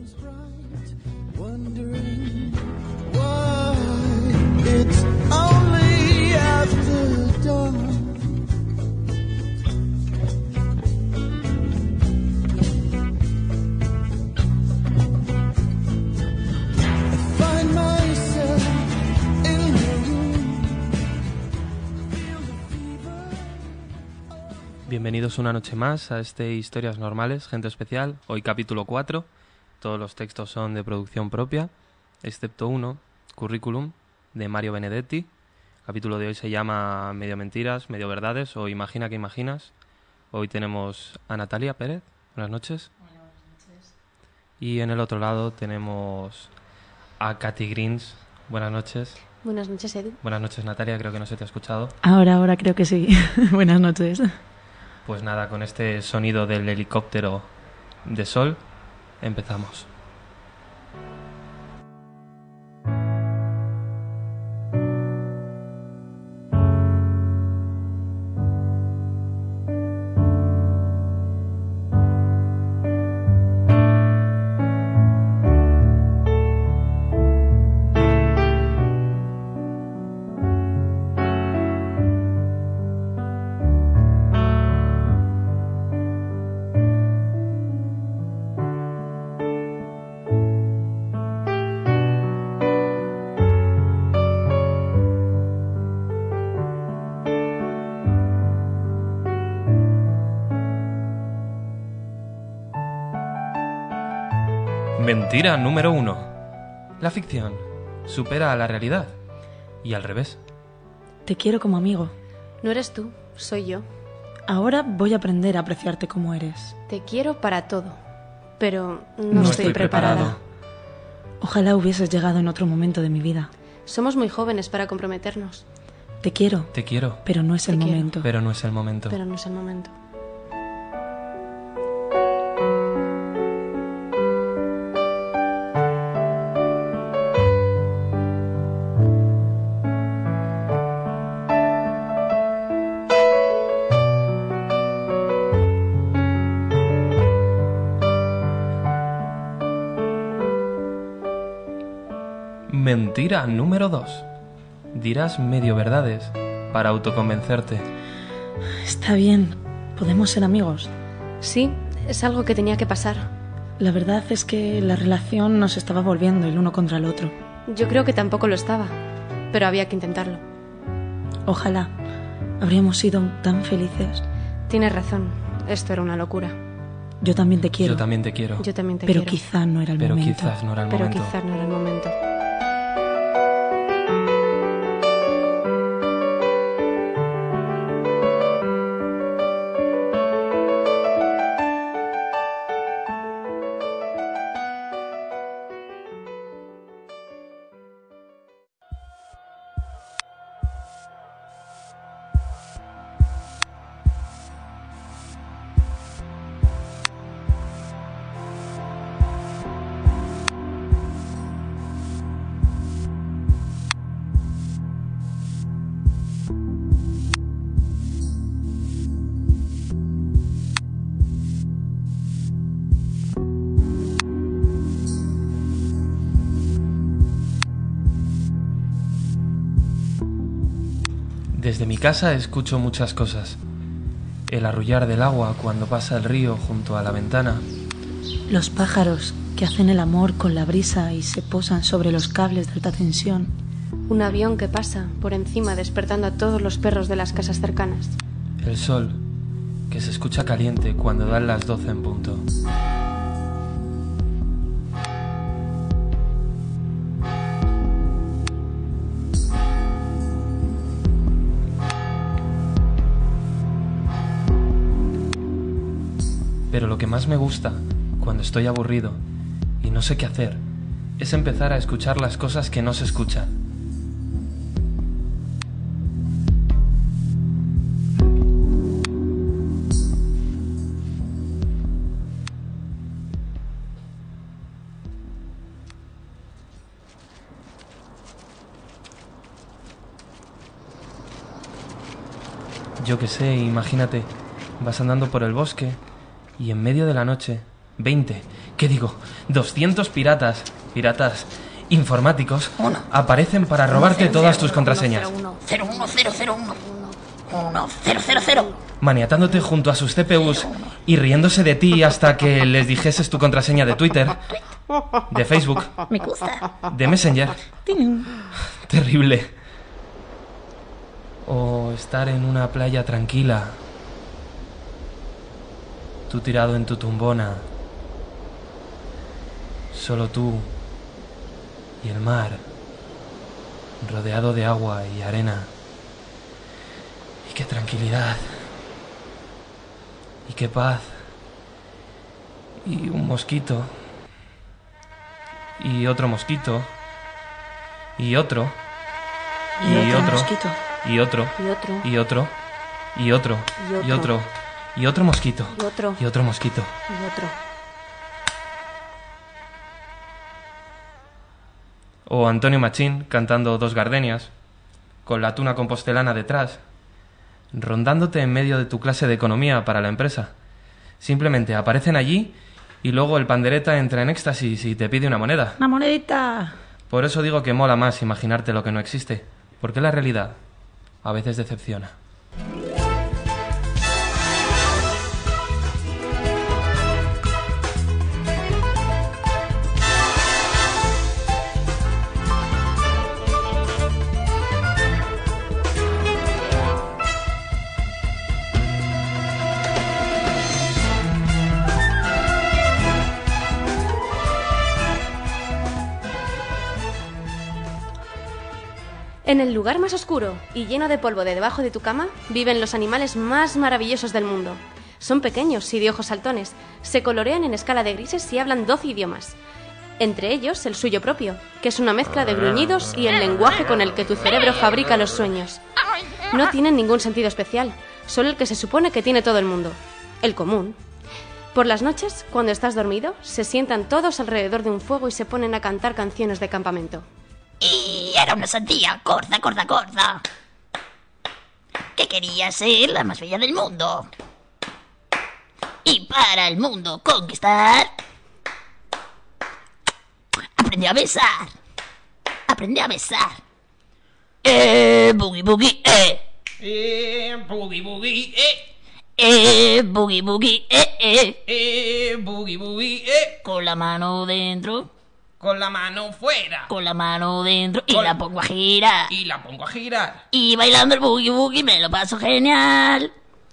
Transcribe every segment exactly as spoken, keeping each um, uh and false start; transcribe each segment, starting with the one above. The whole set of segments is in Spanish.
Bienvenidos una noche más a este Historias Normales, Gente Especial, hoy capítulo cuatro. Todos los textos son de producción propia, excepto uno, Currículum, de Mario Benedetti. El capítulo de hoy se llama Medio Mentiras, Medio Verdades o Imagina que Imaginas. Hoy tenemos a Natalia Pérez. Buenas noches. Hola, buenas noches. Y en el otro lado tenemos a Katy Greens. Buenas noches. Buenas noches, Edu. Buenas noches, Natalia. Creo que no se te ha escuchado. Ahora, ahora creo que sí. Buenas noches. Pues nada, con este sonido del helicóptero de Sol, empezamos. Mentira número uno. La ficción supera a la realidad. Y al revés. Te quiero como amigo. No eres tú, soy yo. Ahora voy a aprender a apreciarte como eres. Te quiero para todo, pero no, No estoy, estoy preparada. preparado. Ojalá hubieses llegado en otro momento de mi vida. Somos muy jóvenes para comprometernos, Te quiero, Te quiero, pero no es el Te quiero. momento. pero no es el momento. pero no es el momento. Mentira número dos. Dirás medio verdades para autoconvencerte. Está bien, podemos ser amigos. Sí, es algo que tenía que pasar. La verdad es que la relación nos estaba volviendo el uno contra el otro. Yo creo que tampoco lo estaba, pero había que intentarlo. Ojalá habríamos sido tan felices. Tienes razón, esto era una locura. Yo también te quiero, Yo también te quiero, Yo también te pero quiero. quizá no era el pero momento. quizás no era el pero momento. quizás no era el momento. Desde mi casa escucho muchas cosas. El arrullar del agua cuando pasa el río junto a la ventana. Los pájaros que hacen el amor con la brisa y se posan sobre los cables de alta tensión. Un avión que pasa por encima despertando a todos los perros de las casas cercanas. El sol, que se escucha caliente cuando dan las doce en punto. Pero lo que más me gusta, cuando estoy aburrido y no sé qué hacer, es empezar a escuchar las cosas que no se escuchan. Yo qué sé, imagínate, vas andando por el bosque y en medio de la noche veinte, ¿qué digo? doscientos piratas, piratas informáticos, Uno. aparecen para robarte cero, todas cero, tus contraseñas. cero uno cero cero uno uno cero cero cero. Maniatándote junto a sus C P Us y riéndose de ti hasta que les dijeses tu contraseña de Twitter, de Facebook, Me gusta. de Messenger. Terrible. O estar en una playa tranquila, tú tirado en tu tumbona, solo tú y el mar, rodeado de agua y arena. Y qué tranquilidad. Y qué paz. Y un mosquito. Y otro mosquito. Y otro. Y, Y otro otro. mosquito. Y otro. Y otro. Y otro. Y otro. Y Y otro. otro. Y otro mosquito. Y otro. Y otro mosquito. Y otro. O Antonio Machín cantando Dos Gardenias, con la tuna compostelana detrás, rondándote en medio de tu clase de economía para la empresa. Simplemente aparecen allí y luego el pandereta entra en éxtasis y te pide una moneda. ¡Una monedita! Por eso digo que mola más imaginarte lo que no existe, porque la realidad a veces decepciona. En el lugar más oscuro y lleno de polvo de debajo de tu cama viven los animales más maravillosos del mundo. Son pequeños y de ojos saltones, se colorean en escala de grises y hablan doce idiomas. Entre ellos el suyo propio, que es una mezcla de gruñidos y el lenguaje con el que tu cerebro fabrica los sueños. No tienen ningún sentido especial, solo el que se supone que tiene todo el mundo, el común. Por las noches, cuando estás dormido, se sientan todos alrededor de un fuego y se ponen a cantar canciones de campamento. Y era una sandía corta, corta, corta, que quería ser la más bella del mundo. Y para el mundo conquistar, aprendió a besar, aprendió a besar. Eh, boogie, boogie, eh. Eh, boogie boogie, eh. Eh, boogie, boogie, eh, eh. Eh, boogie boogie, eh. Con la mano dentro, Con la mano fuera. con la mano dentro y Con- la pongo a girar. Y la pongo a girar. Y bailando el boogie boogie me lo paso genial.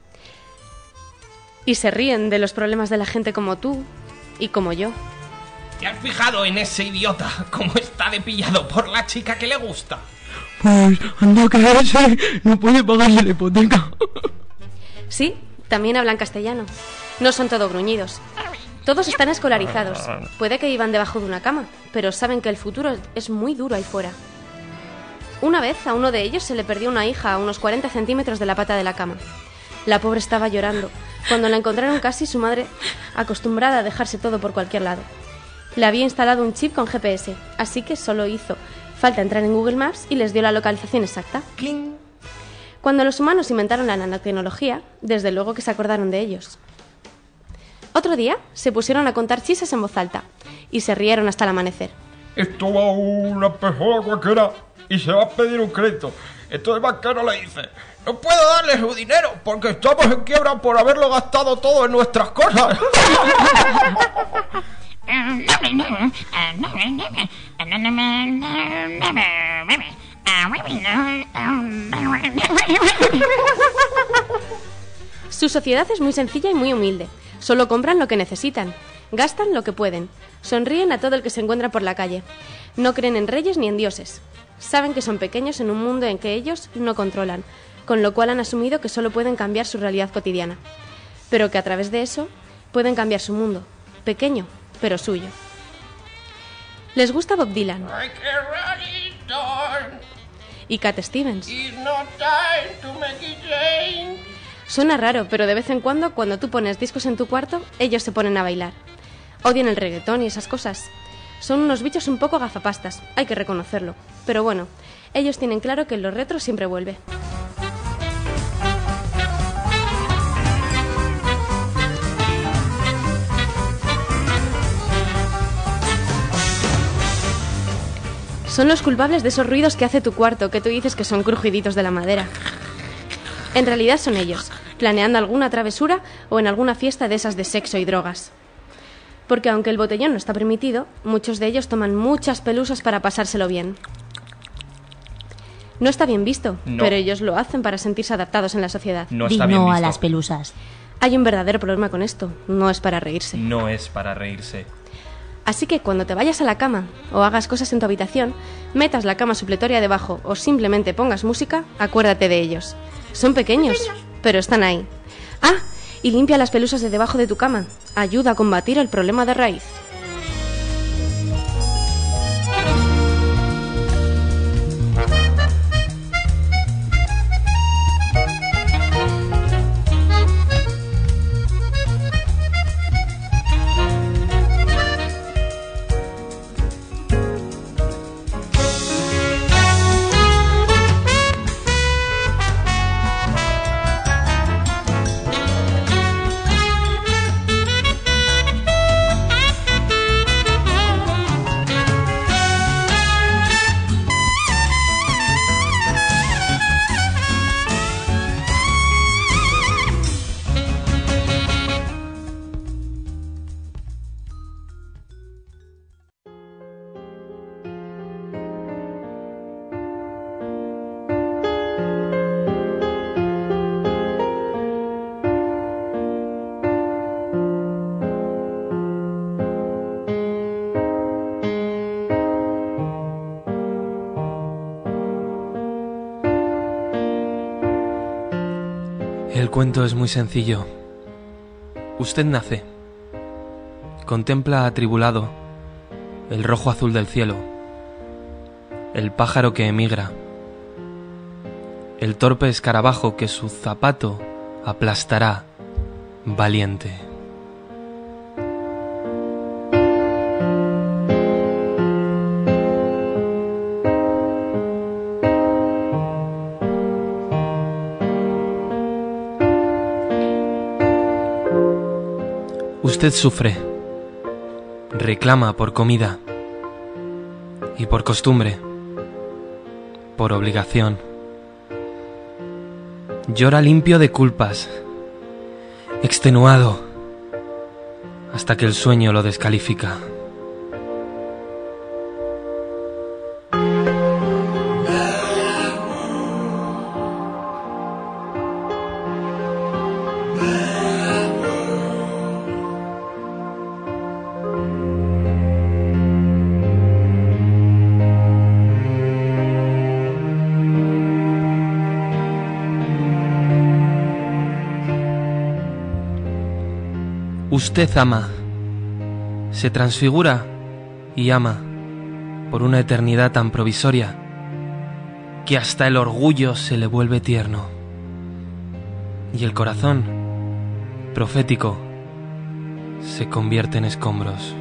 Y se ríen de los problemas de la gente como tú y como yo. ¿Te has fijado en ese idiota? ¿Cómo está de pillado por la chica que le gusta? Pues anda que ese no puede pagarse la hipoteca. Sí, también hablan castellano. No son todo gruñidos. Todos están escolarizados. Puede que vivan debajo de una cama, pero saben que el futuro es muy duro ahí fuera. Una vez a uno de ellos se le perdió una hija a unos cuarenta centímetros de la pata de la cama. La pobre estaba llorando. Cuando la encontraron casi, su madre, acostumbrada a dejarse todo por cualquier lado. Le había instalado un chip con G P S, así que solo hizo falta entrar en Google Maps y les dio la localización exacta. ¡Cling! Cuando los humanos inventaron la nanotecnología, desde luego que se acordaron de ellos. Otro día se pusieron a contar chistes en voz alta y se rieron hasta el amanecer. Esto va a una persona cualquiera y se va a pedir un crédito. Entonces el banquero le dice: no puedo darle su dinero porque estamos en quiebra por haberlo gastado todo en nuestras cosas. Su sociedad es muy sencilla y muy humilde. Solo compran lo que necesitan, gastan lo que pueden, sonríen a todo el que se encuentra por la calle. No creen en reyes ni en dioses. Saben que son pequeños en un mundo en que ellos no controlan, con lo cual han asumido que solo pueden cambiar su realidad cotidiana, pero que a través de eso pueden cambiar su mundo, pequeño, pero suyo. Les gusta Bob Dylan y Cat Stevens. Suena raro, pero de vez en cuando, cuando tú pones discos en tu cuarto, ellos se ponen a bailar. Odian el reggaetón y esas cosas. Son unos bichos un poco gafapastas, hay que reconocerlo. Pero bueno, ellos tienen claro que lo retro siempre vuelve. Son los culpables de esos ruidos que hace tu cuarto, que tú dices que son crujiditos de la madera. En realidad son ellos, planeando alguna travesura o en alguna fiesta de esas de sexo y drogas. Porque aunque el botellón no está permitido, muchos de ellos toman muchas pelusas para pasárselo bien. No está bien visto, No. pero ellos lo hacen para sentirse adaptados en la sociedad. No Di está bien no a visto. las pelusas. Hay un verdadero problema con esto, no es para reírse. No es para reírse. Así que cuando te vayas a la cama o hagas cosas en tu habitación, metas la cama supletoria debajo o simplemente pongas música, acuérdate de ellos. Son pequeños, pero están ahí. Ah, y limpia las pelusas de debajo de tu cama. Ayuda a combatir el problema de raíz. El cuento es muy sencillo. Usted nace. Contempla atribulado el rojo azul del cielo, el pájaro que emigra, el torpe escarabajo que su zapato aplastará valiente. Usted sufre, reclama por comida y por costumbre, por obligación. Llora limpio de culpas, extenuado, hasta que el sueño lo descalifica. Usted ama, se transfigura y ama por una eternidad tan provisoria que hasta el orgullo se le vuelve tierno y el corazón, profético, se convierte en escombros.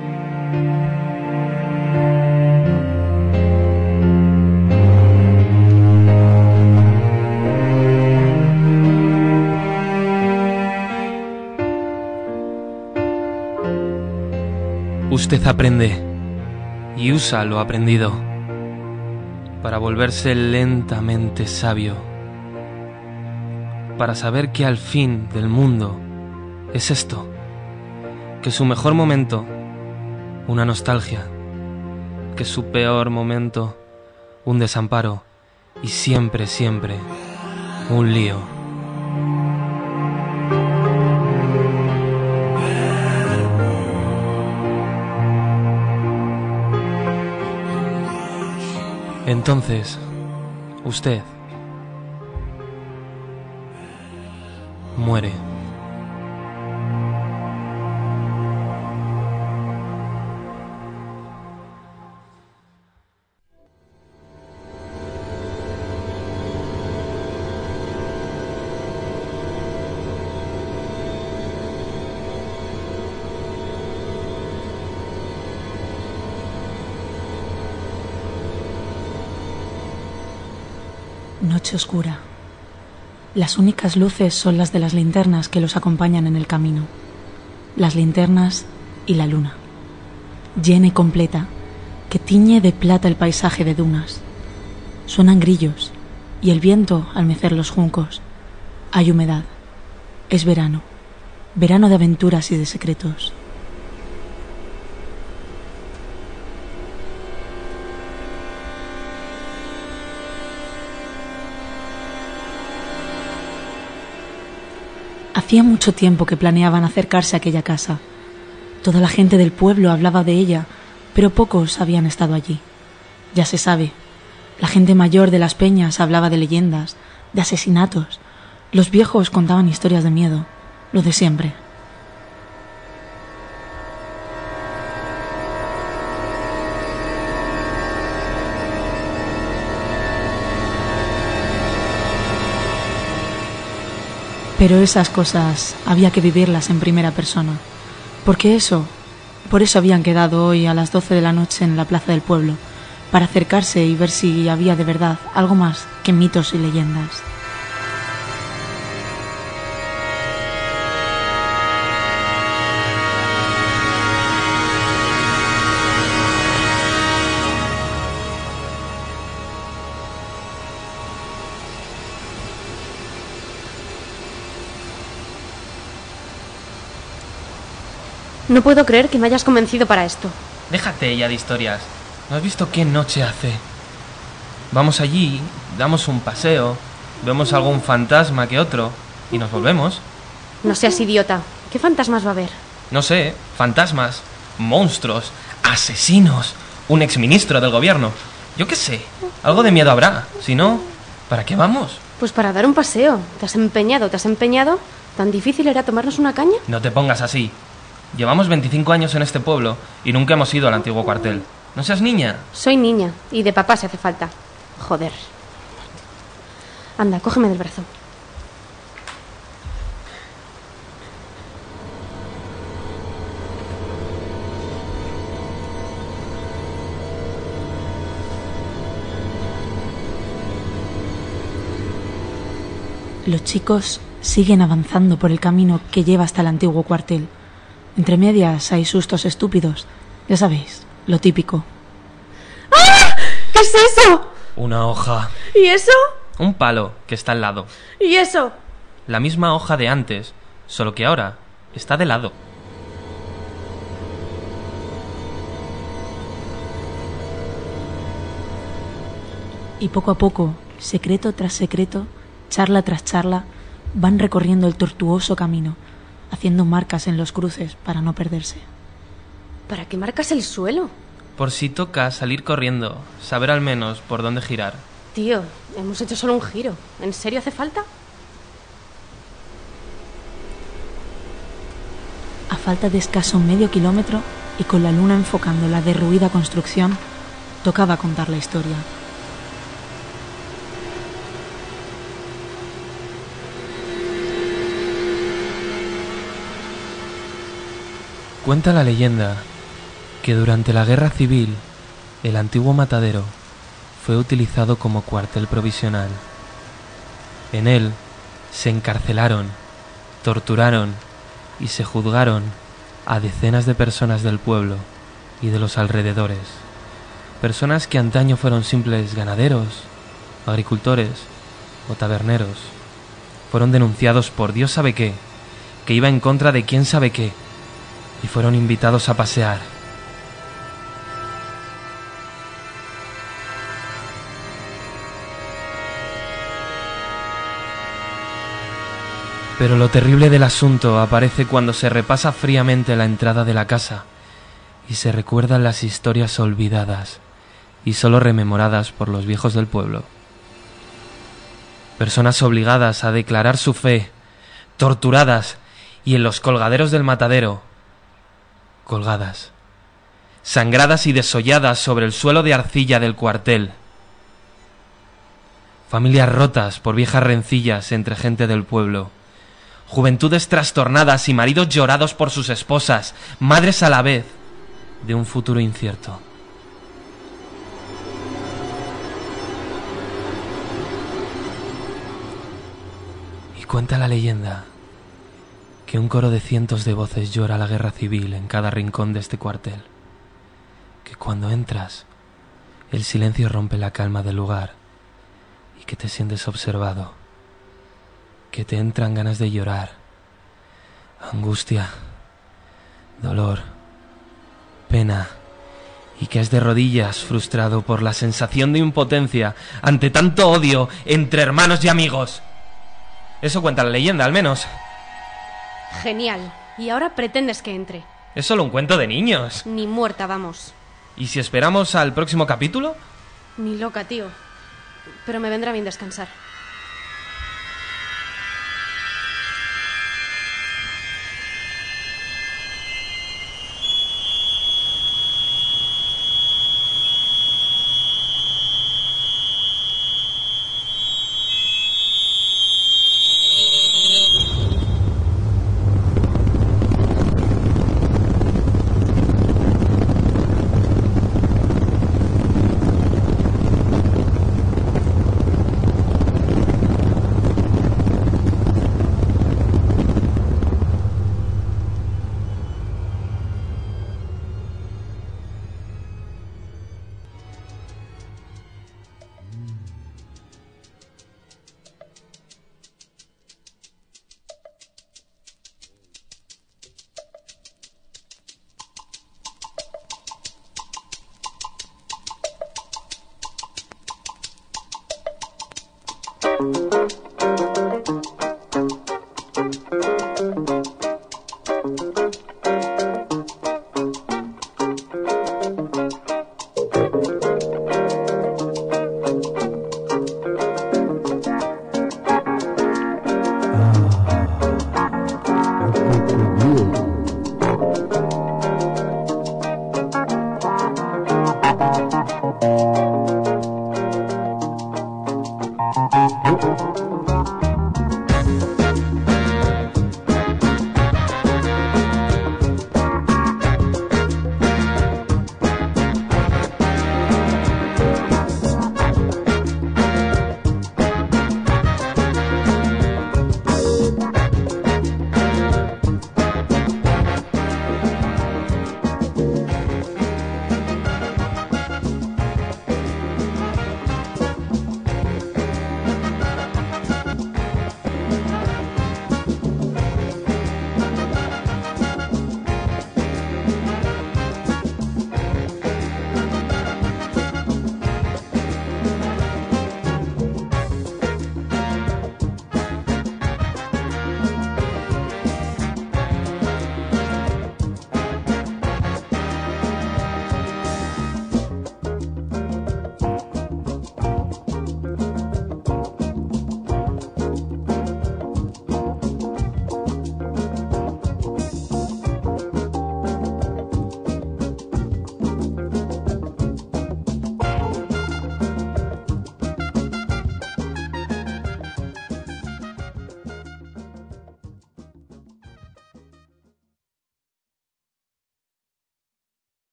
Usted aprende y usa lo aprendido para volverse lentamente sabio, para saber que al fin del mundo es esto, que su mejor momento, una nostalgia, que su peor momento, un desamparo y siempre, siempre, un lío. Entonces, usted muere. Noche oscura. Las únicas luces son las de las linternas que los acompañan en el camino. Las linternas y la luna. Llena y completa, que tiñe de plata el paisaje de dunas. Suenan grillos y el viento al mecer los juncos. Hay humedad. Es verano. Verano de aventuras y de secretos. Hacía mucho tiempo que planeaban acercarse a aquella casa. Toda la gente del pueblo hablaba de ella, pero pocos habían estado allí. Ya se sabe, la gente mayor de las peñas hablaba de leyendas, de asesinatos. Los viejos contaban historias de miedo, lo de siempre. Pero esas cosas había que vivirlas en primera persona, porque eso, por eso habían quedado hoy a las doce de la noche en la plaza del pueblo, para acercarse y ver si había de verdad algo más que mitos y leyendas. No puedo creer que me hayas convencido para esto. Déjate ya de historias. ¿No has visto qué noche hace? Vamos allí, damos un paseo, vemos algún fantasma que otro y nos volvemos. No seas idiota. ¿Qué fantasmas va a haber? No sé, fantasmas, monstruos, asesinos, un exministro del gobierno. Yo qué sé, algo de miedo habrá. Si no, ¿para qué vamos? Pues para dar un paseo. ¿Te has empeñado? ¿Te has empeñado? ¿Tan difícil era tomarnos una caña? No te pongas así. Llevamos veinticinco años en este pueblo y nunca hemos ido al antiguo cuartel. ¿No seas niña? Soy niña y de papá si hace falta. Joder. Anda, cógeme del brazo. Los chicos siguen avanzando por el camino que lleva hasta el antiguo cuartel. Entre medias hay sustos estúpidos. Ya sabéis, lo típico. ¡Ah! ¿Qué es eso? Una hoja. ¿Y eso? Un palo que está al lado. ¿Y eso? La misma hoja de antes, solo que ahora está de lado. Y poco a poco, secreto tras secreto, charla tras charla, van recorriendo el tortuoso camino, haciendo marcas en los cruces para no perderse. ¿Para qué marcas el suelo? Por si toca salir corriendo, saber al menos por dónde girar. Tío, hemos hecho solo un giro. ¿En serio hace falta? A falta de escaso medio kilómetro y con la luna enfocando la derruida construcción, tocaba contar la historia. Cuenta la leyenda que durante la guerra civil el antiguo matadero fue utilizado como cuartel provisional. En él se encarcelaron, torturaron y se juzgaron a decenas de personas del pueblo y de los alrededores. Personas que antaño fueron simples ganaderos, agricultores o taberneros. Fueron denunciados por Dios sabe qué, que iba en contra de quién sabe qué, y fueron invitados a pasear. Pero lo terrible del asunto aparece cuando se repasa fríamente la entrada de la casa y se recuerdan las historias olvidadas y solo rememoradas por los viejos del pueblo. Personas obligadas a declarar su fe, torturadas y en los colgaderos del matadero, colgadas, sangradas y desolladas sobre el suelo de arcilla del cuartel. Familias rotas por viejas rencillas entre gente del pueblo. Juventudes trastornadas y maridos llorados por sus esposas, madres a la vez de un futuro incierto. Y cuenta la leyenda que un coro de cientos de voces llora la guerra civil en cada rincón de este cuartel, que cuando entras, el silencio rompe la calma del lugar y que te sientes observado, que te entran ganas de llorar, angustia, dolor, pena, y que es de rodillas frustrado por la sensación de impotencia ante tanto odio entre hermanos y amigos. Eso cuenta la leyenda, al menos. Genial. Y ahora pretendes que entre. Es solo un cuento de niños. Ni muerta, vamos. ¿Y si esperamos al próximo capítulo? Ni loca, tío. Pero me vendrá bien descansar.